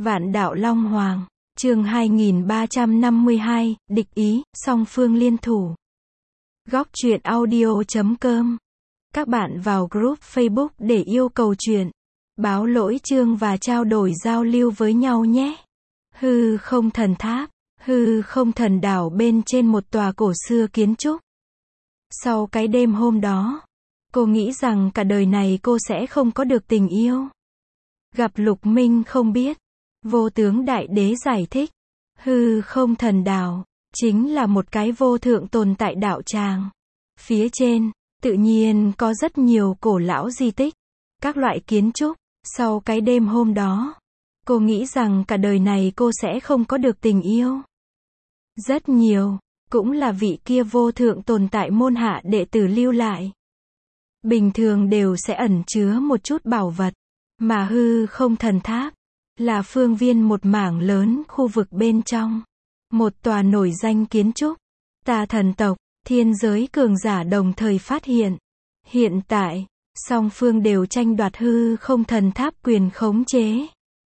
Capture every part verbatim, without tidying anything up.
Vạn đạo Long Hoàng, chương hai nghìn ba trăm năm mươi hai, địch ý, song phương liên thủ. Góc truyện audio chấm com. Các bạn vào group Facebook để yêu cầu truyện, báo lỗi chương và trao đổi giao lưu với nhau nhé. Hư không thần tháp, hư không thần đảo bên trên một tòa cổ xưa kiến trúc. Sau cái đêm hôm đó, cô nghĩ rằng cả đời này cô sẽ không có được tình yêu. Gặp Lục Minh không biết. Vô tướng đại đế giải thích, hư không thần đảo, chính là một cái vô thượng tồn tại đạo tràng. Phía trên, tự nhiên có rất nhiều cổ lão di tích, các loại kiến trúc. Sau cái đêm hôm đó, cô nghĩ rằng cả đời này cô sẽ không có được tình yêu. Rất nhiều, cũng là vị kia vô thượng tồn tại môn hạ đệ tử lưu lại. Bình thường đều sẽ ẩn chứa một chút bảo vật, mà hư không thần tháp là phương viên một mảng lớn khu vực bên trong. Một tòa nổi danh kiến trúc, tà thần tộc, thiên giới cường giả đồng thời phát hiện. Hiện tại, song phương đều tranh đoạt hư không thần tháp quyền khống chế.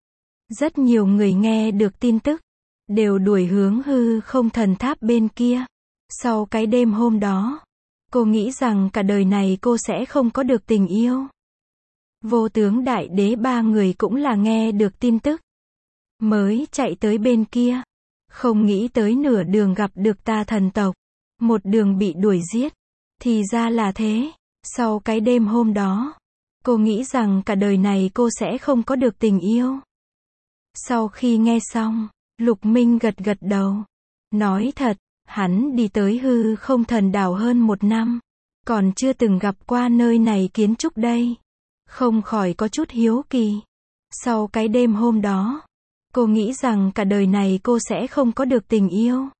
Rất nhiều người nghe được tin tức, đều đuổi hướng hư không thần tháp bên kia. Sau cái đêm hôm đó, cô nghĩ rằng cả đời này cô sẽ không có được tình yêu. Vô tướng đại đế ba người cũng là nghe được tin tức, mới chạy tới bên kia. Không nghĩ tới nửa đường gặp được tà thần tộc, một đường bị đuổi giết. Thì ra là thế. Sau cái đêm hôm đó, cô nghĩ rằng cả đời này cô sẽ không có được tình yêu. Sau khi nghe xong, Lục Minh gật gật đầu. Nói thật, hắn đi tới hư không thần đảo hơn một năm, còn chưa từng gặp qua nơi này kiến trúc đây. Không khỏi có chút hiếu kỳ. Sau cái đêm hôm đó, cô nghĩ rằng cả đời này cô sẽ không có được tình yêu.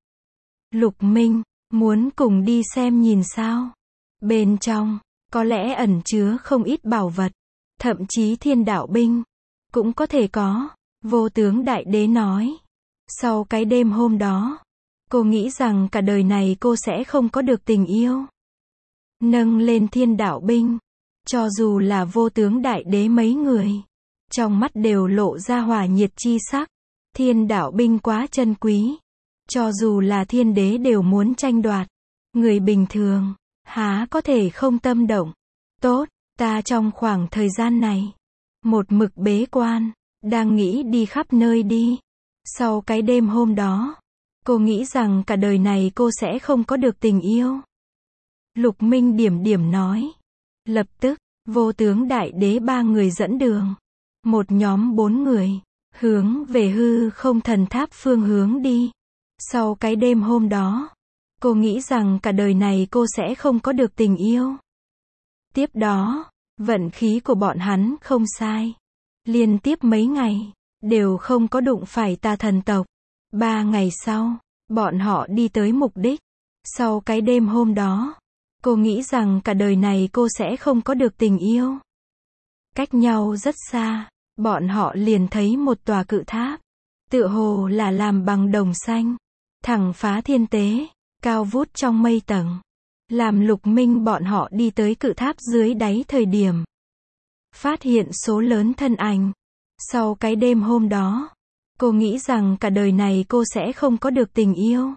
Lục Minh, muốn cùng đi xem nhìn sao? Bên trong, có lẽ ẩn chứa không ít bảo vật, thậm chí thiên đạo binh, cũng có thể có. Vô tướng đại đế nói. Sau cái đêm hôm đó, cô nghĩ rằng cả đời này cô sẽ không có được tình yêu. Nâng lên thiên đạo binh, cho dù là vô tướng đại đế mấy người, trong mắt đều lộ ra hỏa nhiệt chi sắc. Thiên đạo binh quá chân quý, cho dù là thiên đế đều muốn tranh đoạt. Người bình thường, há có thể không tâm động. Tốt, ta trong khoảng thời gian này, một mực bế quan, đang nghĩ đi khắp nơi đi. Sau cái đêm hôm đó, cô nghĩ rằng cả đời này cô sẽ không có được tình yêu. Lục Minh điểm điểm nói. Lập tức, vô tướng đại đế ba người dẫn đường. Một nhóm bốn người, hướng về hư không thần tháp phương hướng đi. Sau cái đêm hôm đó, cô nghĩ rằng cả đời này cô sẽ không có được tình yêu. Tiếp đó, vận khí của bọn hắn không sai. Liên tiếp mấy ngày, đều không có đụng phải tà thần tộc. Ba ngày sau, bọn họ đi tới mục đích. Sau cái đêm hôm đó, cô nghĩ rằng cả đời này cô sẽ không có được tình yêu. Cách nhau rất xa, bọn họ liền thấy một tòa cự tháp. Tựa hồ là làm bằng đồng xanh, thẳng phá thiên tế, cao vút trong mây tầng. Làm Lục Minh bọn họ đi tới cự tháp dưới đáy thời điểm, phát hiện số lớn thân ảnh. Sau cái đêm hôm đó, cô nghĩ rằng cả đời này cô sẽ không có được tình yêu.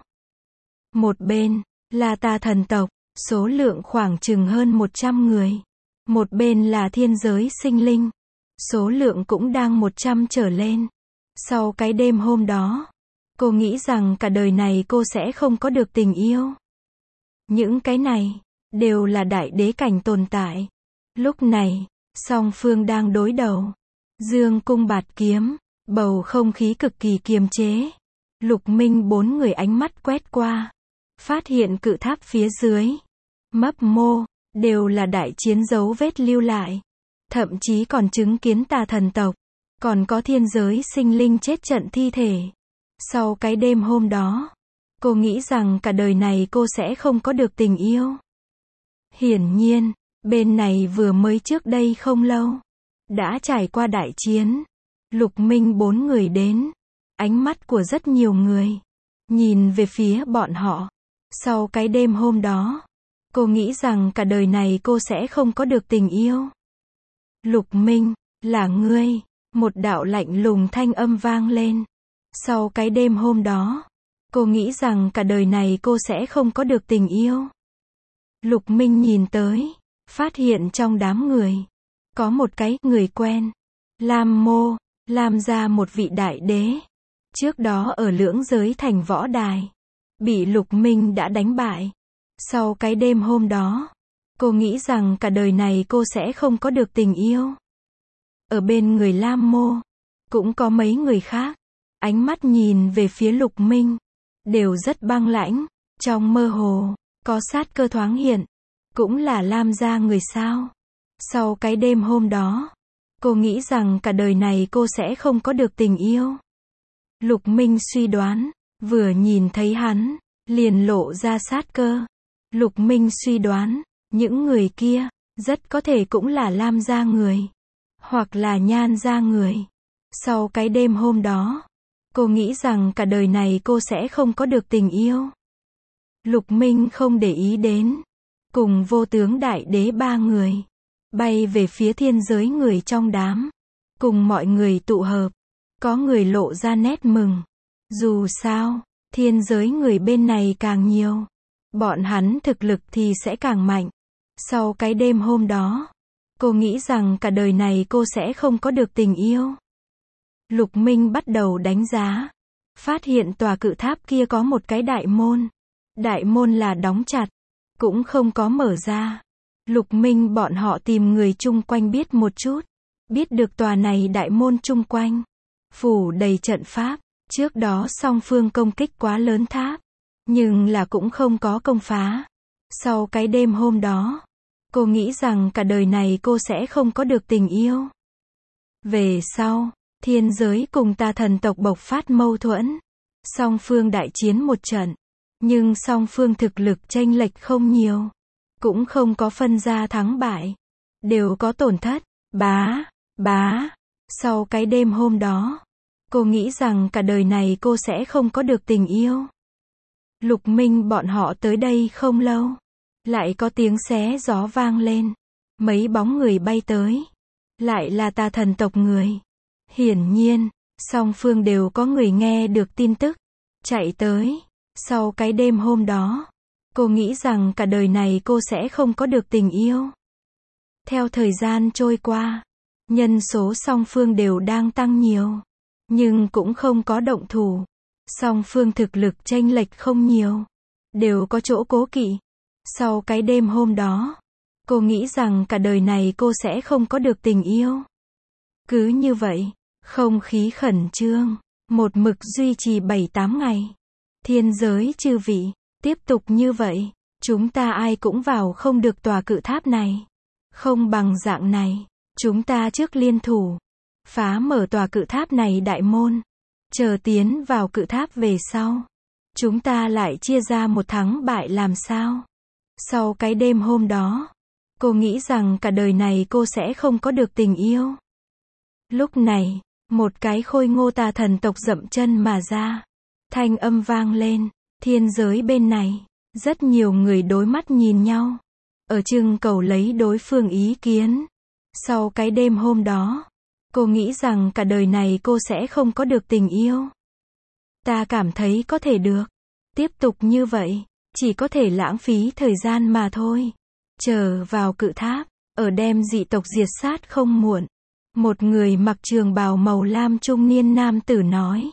Một bên, là tà thần tộc, số lượng khoảng chừng hơn một trăm người. Một bên là thiên giới sinh linh, số lượng cũng đang một trăm trở lên. Sau cái đêm hôm đó, cô nghĩ rằng cả đời này cô sẽ không có được tình yêu. Những cái này, đều là đại đế cảnh tồn tại. Lúc này, song phương đang đối đầu. Dương cung bạt kiếm, bầu không khí cực kỳ kiềm chế. Lục Minh bốn người ánh mắt quét qua, phát hiện cự tháp phía dưới, mấp mô, đều là đại chiến dấu vết lưu lại. Thậm chí còn chứng kiến tà thần tộc, còn có thiên giới sinh linh chết trận thi thể. Sau cái đêm hôm đó, cô nghĩ rằng cả đời này cô sẽ không có được tình yêu. Hiển nhiên, bên này vừa mới trước đây không lâu, đã trải qua đại chiến. Lục Minh bốn người đến, ánh mắt của rất nhiều người nhìn về phía bọn họ. Sau cái đêm hôm đó, cô nghĩ rằng cả đời này cô sẽ không có được tình yêu. Lục Minh, là ngươi. Một đạo lạnh lùng thanh âm vang lên. Sau cái đêm hôm đó, cô nghĩ rằng cả đời này cô sẽ không có được tình yêu. Lục Minh nhìn tới, phát hiện trong đám người, có một cái người quen. Lam Mô, Lam gia một vị đại đế. Trước đó ở Lưỡng Giới Thành võ đài, bị Lục Minh đã đánh bại. Sau cái đêm hôm đó, cô nghĩ rằng cả đời này cô sẽ không có được tình yêu. Ở bên người Lam Mô, cũng có mấy người khác. Ánh mắt nhìn về phía Lục Minh, đều rất băng lãnh. Trong mơ hồ, có sát cơ thoáng hiện. Cũng là Lam gia người sao. Sau cái đêm hôm đó, cô nghĩ rằng cả đời này cô sẽ không có được tình yêu. Lục Minh suy đoán, vừa nhìn thấy hắn, liền lộ ra sát cơ. Lục Minh suy đoán, những người kia, rất có thể cũng là Lam gia người, hoặc là Nhan gia người. Sau cái đêm hôm đó, cô nghĩ rằng cả đời này cô sẽ không có được tình yêu. Lục Minh không để ý đến, cùng Vô Tướng Đại Đế ba người, bay về phía thiên giới người trong đám, cùng mọi người tụ hợp. Có người lộ ra nét mừng. Dù sao, thiên giới người bên này càng nhiều, bọn hắn thực lực thì sẽ càng mạnh. Sau cái đêm hôm đó, cô nghĩ rằng cả đời này cô sẽ không có được tình yêu. Lục Minh bắt đầu đánh giá, phát hiện tòa cự tháp kia có một cái đại môn. Đại môn là đóng chặt, cũng không có mở ra. Lục Minh bọn họ tìm người chung quanh biết một chút, biết được tòa này đại môn chung quanh phủ đầy trận pháp. Trước đó song phương công kích quá lớn tháp, nhưng là cũng không có công phá. Sau cái đêm hôm đó, cô nghĩ rằng cả đời này cô sẽ không có được tình yêu. Về sau, thiên giới cùng tà thần tộc bộc phát mâu thuẫn, song phương đại chiến một trận, nhưng song phương thực lực chênh lệch không nhiều, cũng không có phân ra thắng bại, đều có tổn thất. Bá, bá. Sau cái đêm hôm đó, cô nghĩ rằng cả đời này cô sẽ không có được tình yêu. Lục Minh bọn họ tới đây không lâu, lại có tiếng xé gió vang lên. Mấy bóng người bay tới, lại là tà thần tộc người. Hiển nhiên, song phương đều có người nghe được tin tức, chạy tới. Sau cái đêm hôm đó, cô nghĩ rằng cả đời này cô sẽ không có được tình yêu. Theo thời gian trôi qua, nhân số song phương đều đang tăng nhiều, nhưng cũng không có động thủ. Song phương thực lực chênh lệch không nhiều, đều có chỗ cố kỵ. Sau cái đêm hôm đó, cô nghĩ rằng cả đời này cô sẽ không có được tình yêu. Cứ như vậy, không khí khẩn trương, một mực duy trì bảy tám ngày. Thiên giới chư vị, tiếp tục như vậy, chúng ta ai cũng vào không được tòa cự tháp này. Không bằng dạng này, chúng ta trước liên thủ, phá mở tòa cự tháp này đại môn, chờ tiến vào cự tháp về sau, chúng ta lại chia ra một thắng bại làm sao. Sau cái đêm hôm đó, cô nghĩ rằng cả đời này cô sẽ không có được tình yêu. Lúc này, một cái khôi ngô tà thần tộc dậm chân mà ra. Thanh âm vang lên, thiên giới bên này, rất nhiều người đối mắt nhìn nhau, ở trưng cầu lấy đối phương ý kiến. Sau cái đêm hôm đó, cô nghĩ rằng cả đời này cô sẽ không có được tình yêu. Ta cảm thấy có thể được. Tiếp tục như vậy, chỉ có thể lãng phí thời gian mà thôi. Chờ vào cự tháp, ở đem dị tộc diệt sát không muộn. Một người mặc trường bào màu lam trung niên nam tử nói.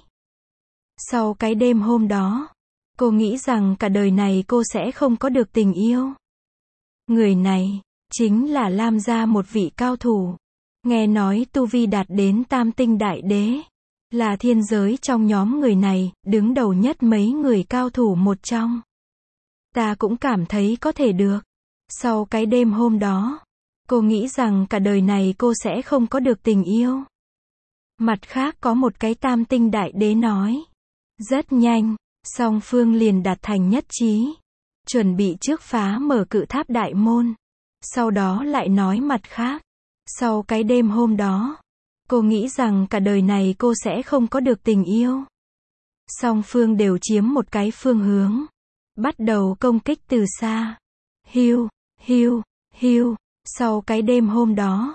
Sau cái đêm hôm đó, cô nghĩ rằng cả đời này cô sẽ không có được tình yêu. Người này, chính là Lam gia một vị cao thủ. Nghe nói tu vi đạt đến tam tinh đại đế. Là thiên giới trong nhóm người này, đứng đầu nhất mấy người cao thủ một trong. Ta cũng cảm thấy có thể được. Sau cái đêm hôm đó, cô nghĩ rằng cả đời này cô sẽ không có được tình yêu. Mặt khác có một cái tam tinh đại đế nói. Rất nhanh, song phương liền đạt thành nhất trí. Chuẩn bị trước phá mở cự tháp đại môn. Sau đó lại nói mặt khác. Sau cái đêm hôm đó, cô nghĩ rằng cả đời này cô sẽ không có được tình yêu. Song phương đều chiếm một cái phương hướng. Bắt đầu công kích từ xa. Hiu, hiu, hiu. Sau cái đêm hôm đó,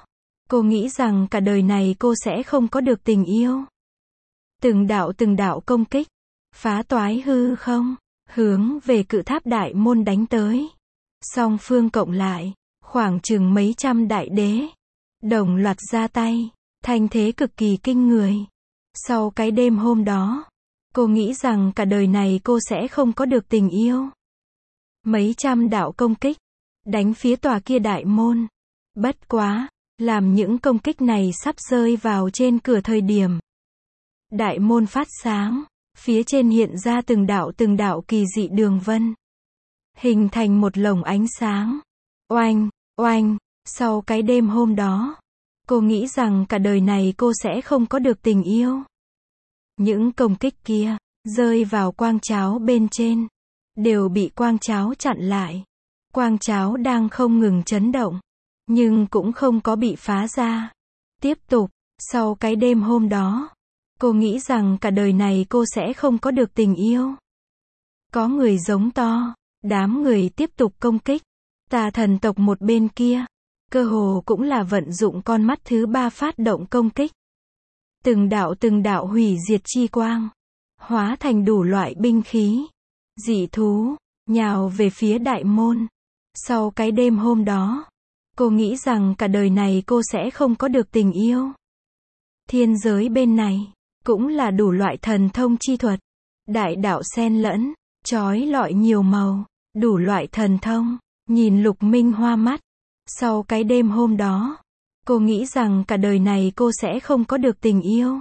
Cô nghĩ rằng cả đời này cô sẽ không có được tình yêu. Từng đạo từng đạo công kích, phá toái hư không, hướng về cự tháp đại môn đánh tới. Song phương cộng lại, khoảng chừng mấy trăm đại đế, đồng loạt ra tay, thanh thế cực kỳ kinh người. Sau cái đêm hôm đó, cô nghĩ rằng cả đời này cô sẽ không có được tình yêu. Mấy trăm đạo công kích, đánh phía tòa kia đại môn. Bất quá, làm những công kích này sắp rơi vào trên cửa thời điểm. Đại môn phát sáng, phía trên hiện ra từng đạo từng đạo kỳ dị đường vân. Hình thành một lồng ánh sáng. Oanh, oanh, sau cái đêm hôm đó, cô nghĩ rằng cả đời này cô sẽ không có được tình yêu. Những công kích kia, rơi vào quang cháo bên trên, đều bị quang cháo chặn lại. Quang cháo đang không ngừng chấn động, nhưng cũng không có bị phá ra. Tiếp tục, sau cái đêm hôm đó, cô nghĩ rằng cả đời này cô sẽ không có được tình yêu. Có người giống to, đám người tiếp tục công kích. Tà thần tộc một bên kia, cơ hồ cũng là vận dụng con mắt thứ ba phát động công kích. Từng đạo từng đạo hủy diệt chi quang, hóa thành đủ loại binh khí, dị thú, nhào về phía đại môn. Sau cái đêm hôm đó, cô nghĩ rằng cả đời này cô sẽ không có được tình yêu. Thiên giới bên này, cũng là đủ loại thần thông chi thuật, đại đạo xen lẫn, chói lọi nhiều màu, đủ loại thần thông, nhìn Lục Minh hoa mắt. Sau cái đêm hôm đó, cô nghĩ rằng cả đời này cô sẽ không có được tình yêu.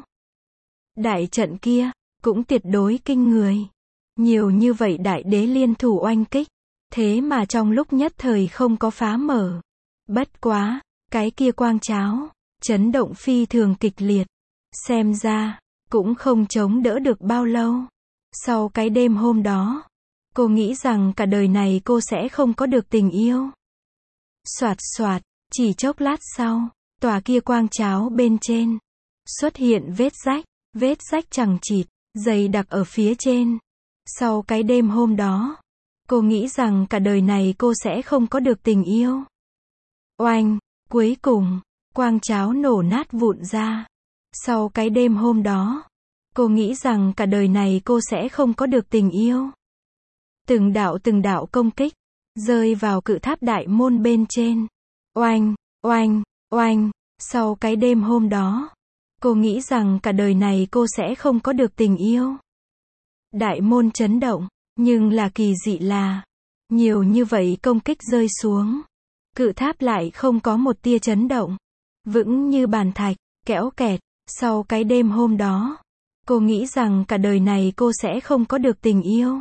Đại trận kia, cũng tuyệt đối kinh người. Nhiều như vậy đại đế liên thủ oanh kích, thế mà trong lúc nhất thời không có phá mở. Bất quá, cái kia quang cháo, chấn động phi thường kịch liệt. Xem ra, cũng không chống đỡ được bao lâu. Sau cái đêm hôm đó, cô nghĩ rằng cả đời này cô sẽ không có được tình yêu. Soạt soạt, chỉ chốc lát sau, tòa kia quang cháo bên trên, xuất hiện vết rách, vết rách chằng chịt, dày đặc ở phía trên. Sau cái đêm hôm đó, cô nghĩ rằng cả đời này cô sẽ không có được tình yêu. Oanh, cuối cùng, quang cháo nổ nát vụn ra. Sau cái đêm hôm đó, cô nghĩ rằng cả đời này cô sẽ không có được tình yêu. Từng đạo từng đạo công kích, rơi vào cự tháp đại môn bên trên. Oanh, oanh, oanh, sau cái đêm hôm đó, cô nghĩ rằng cả đời này cô sẽ không có được tình yêu. Đại môn chấn động, nhưng là kỳ dị là, nhiều như vậy công kích rơi xuống, cự tháp lại không có một tia chấn động, vững như bàn thạch, kẽo kẹt. Sau cái đêm hôm đó, cô nghĩ rằng cả đời này cô sẽ không có được tình yêu.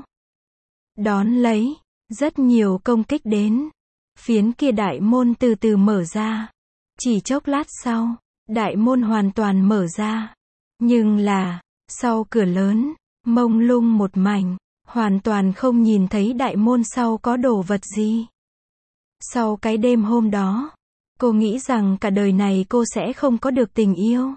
Đón lấy, rất nhiều công kích đến. Phiến kia đại môn từ từ mở ra. Chỉ chốc lát sau, đại môn hoàn toàn mở ra. Nhưng là, sau cửa lớn, mông lung một mảnh, hoàn toàn không nhìn thấy đại môn sau có đồ vật gì. Sau cái đêm hôm đó, cô nghĩ rằng cả đời này cô sẽ không có được tình yêu.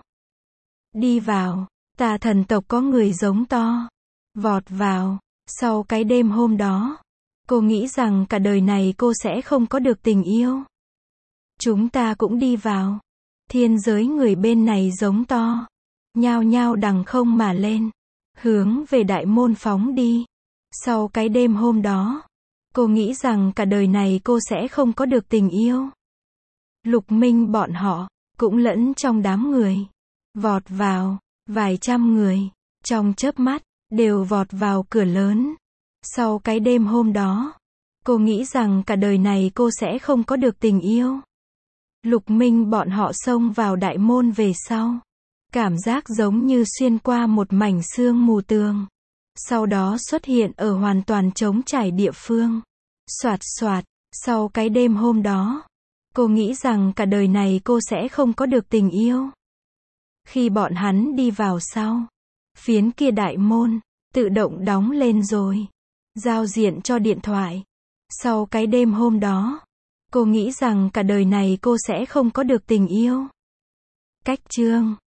Đi vào, tà thần tộc có người giống to, vọt vào. Sau cái đêm hôm đó, cô nghĩ rằng cả đời này cô sẽ không có được tình yêu. Chúng ta cũng đi vào. Thiên giới người bên này giống to, nhao nhao đằng không mà lên, hướng về đại môn phóng đi. Sau cái đêm hôm đó, cô nghĩ rằng cả đời này cô sẽ không có được tình yêu. Lục Minh bọn họ, cũng lẫn trong đám người, vọt vào, vài trăm người, trong chớp mắt, đều vọt vào cửa lớn. Sau cái đêm hôm đó, cô nghĩ rằng cả đời này cô sẽ không có được tình yêu. Lục Minh bọn họ xông vào đại môn về sau. Cảm giác giống như xuyên qua một mảnh sương mù tường. Sau đó xuất hiện ở hoàn toàn trống trải địa phương. Soạt soạt, sau cái đêm hôm đó, cô nghĩ rằng cả đời này cô sẽ không có được tình yêu. Khi bọn hắn đi vào sau, phiến kia đại môn, tự động đóng lên rồi. Giao diện cho điện thoại. Sau cái đêm hôm đó, cô nghĩ rằng cả đời này cô sẽ không có được tình yêu. Cách chương